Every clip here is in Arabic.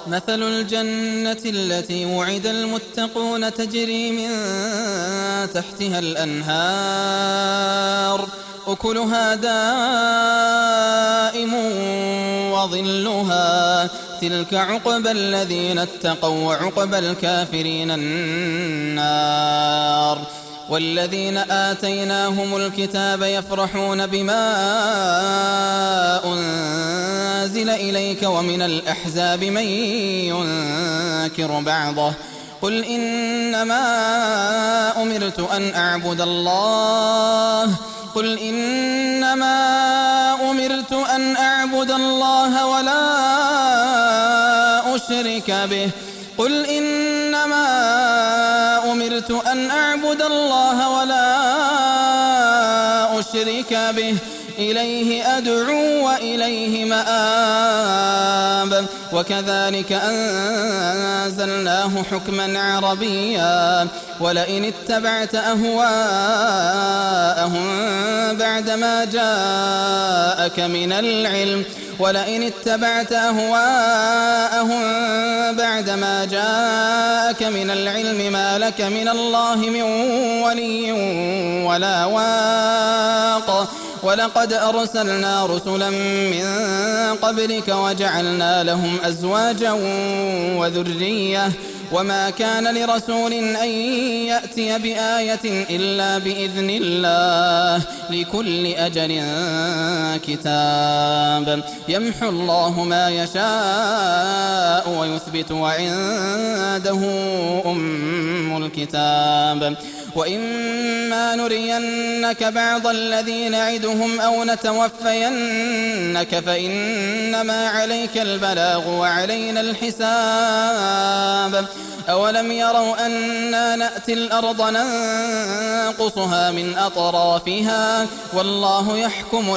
مثل الجنة التي وعد المتقون تجري من تحتها الأنهار أكلها دائم وظلها تلك عقبى الذين اتقوا وعقبى الكافرين النار والذين آتيناهم الكتاب يفرحون بما أنزل إليك ومن الأحزاب من ينكر بعضه قل إنما أمرت أن أعبد الله ولا أشرك به إليه أدعو وإليه مآب وكذلك أنزلناه حكما عربيا ولئن اتبعت أهواءهم بعدما جاءك من العلم ما لك من الله من ولي ولا واق ولقد أرسلنا رسلا من قبلك وجعلنا لهم أزواجا وذرية وما كان لرسول أن يأتي بآية إلا بإذن الله لكل أجل كتاب يمحو الله ما يشاء ويثبت وعنده أم الكتاب وإما نرينك بعض الذي نعدهم أو نتوفينك فإنما عليك البلاغ وعلينا الحساب أولم يروا أنا نأتي الأرض ننقصها من أطرافها والله يحكم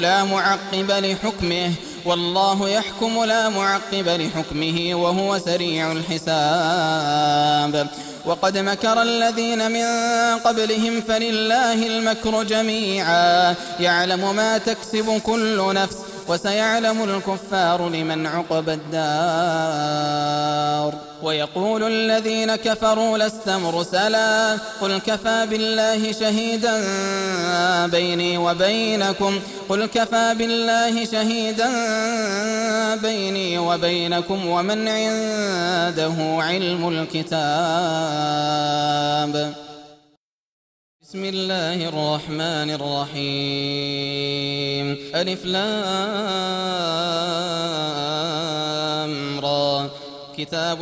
لا معقب لحكمه وهو سريع الحساب وقد مكر الذين من قبلهم فلله المكر جميعا يعلم ما تكسب كل نفس وسيعلم الكفار لمن عقبى الدار ويقول الذين كفروا لست مرسلا قل كفى بالله شهيدا بيني وبينكم ومن عنده علم الكتاب بسم الله الرحمن الرحيم ألف لام را كتاب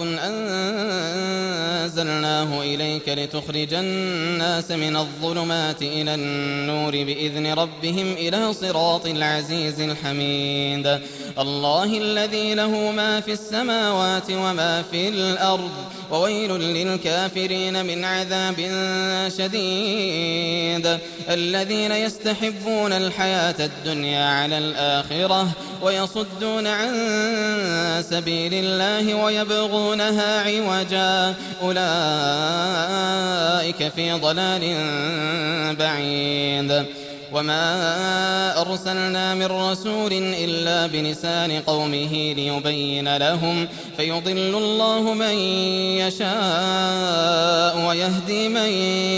أنزلناه إليك لتخرج الناس من الظلمات إلى النور بإذن ربهم إلى صراط العزيز الحميد الله الذي له ما في السماوات وما في الأرض وويل للكافرين من عذاب شديد الذين يستحبون الحياة الدنيا على الآخرة ويصدون عن سبيل الله ويبغونها عوجا أولئك في ضلال بعيد وما أرسلنا من رسول إلا بلسان قومه ليبين لهم فيضل الله من يشاء ويهدي من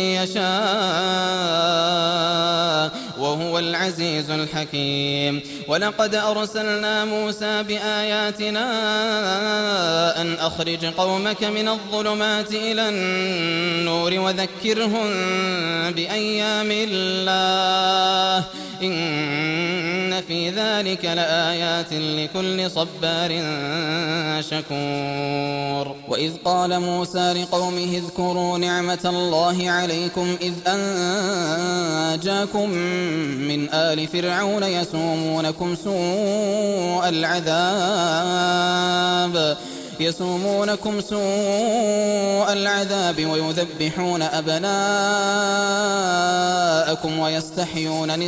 يشاء وهو العزيز الحكيم ولقد أرسلنا موسى بآياتنا أن أخرج قومك من الظلمات إلى النور وذكرهم بأيام الله إن في ذلك لآيات لكل صبار شكور وإذ قال موسى لقومه اذكروا نعمة الله عليكم إذ أنجاكم من آل فرعون يسومونكم سوء العذاب ويذبحون أبناءكم ويستحيون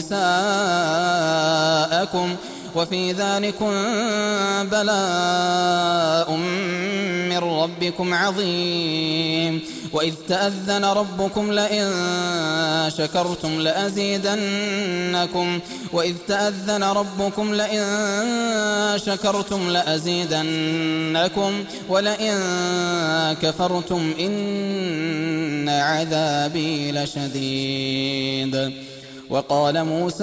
نساءكم وفي ذلكم بلاء من ربكم عظيم. وإذ تأذن ربكم لئن شكرتم لأزيدنكم ولئن كفرتم إن عذابي لشديد. وقال موسى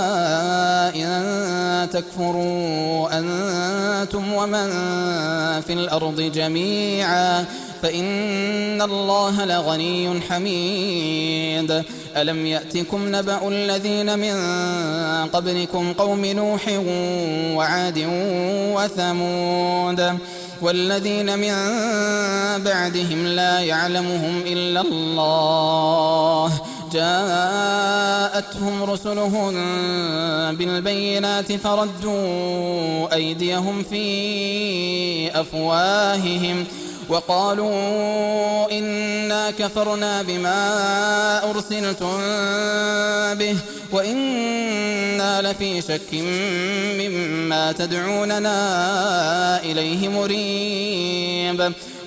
إن تكفروا أنتم ومن في الأرض جميعا فإن الله لغني حميد. ألم يأتكم نبأ الذين من قبلكم قوم نوح وعاد وثمود والذين من بعدهم لا يعلمهم إلا الله جاءتهم رسلهم بالبينات فردوا أيديهم في أفواههم وقالوا إنا كفرنا بما أرسلتم به وإنا لفي شك مما تدعوننا إليه مريب.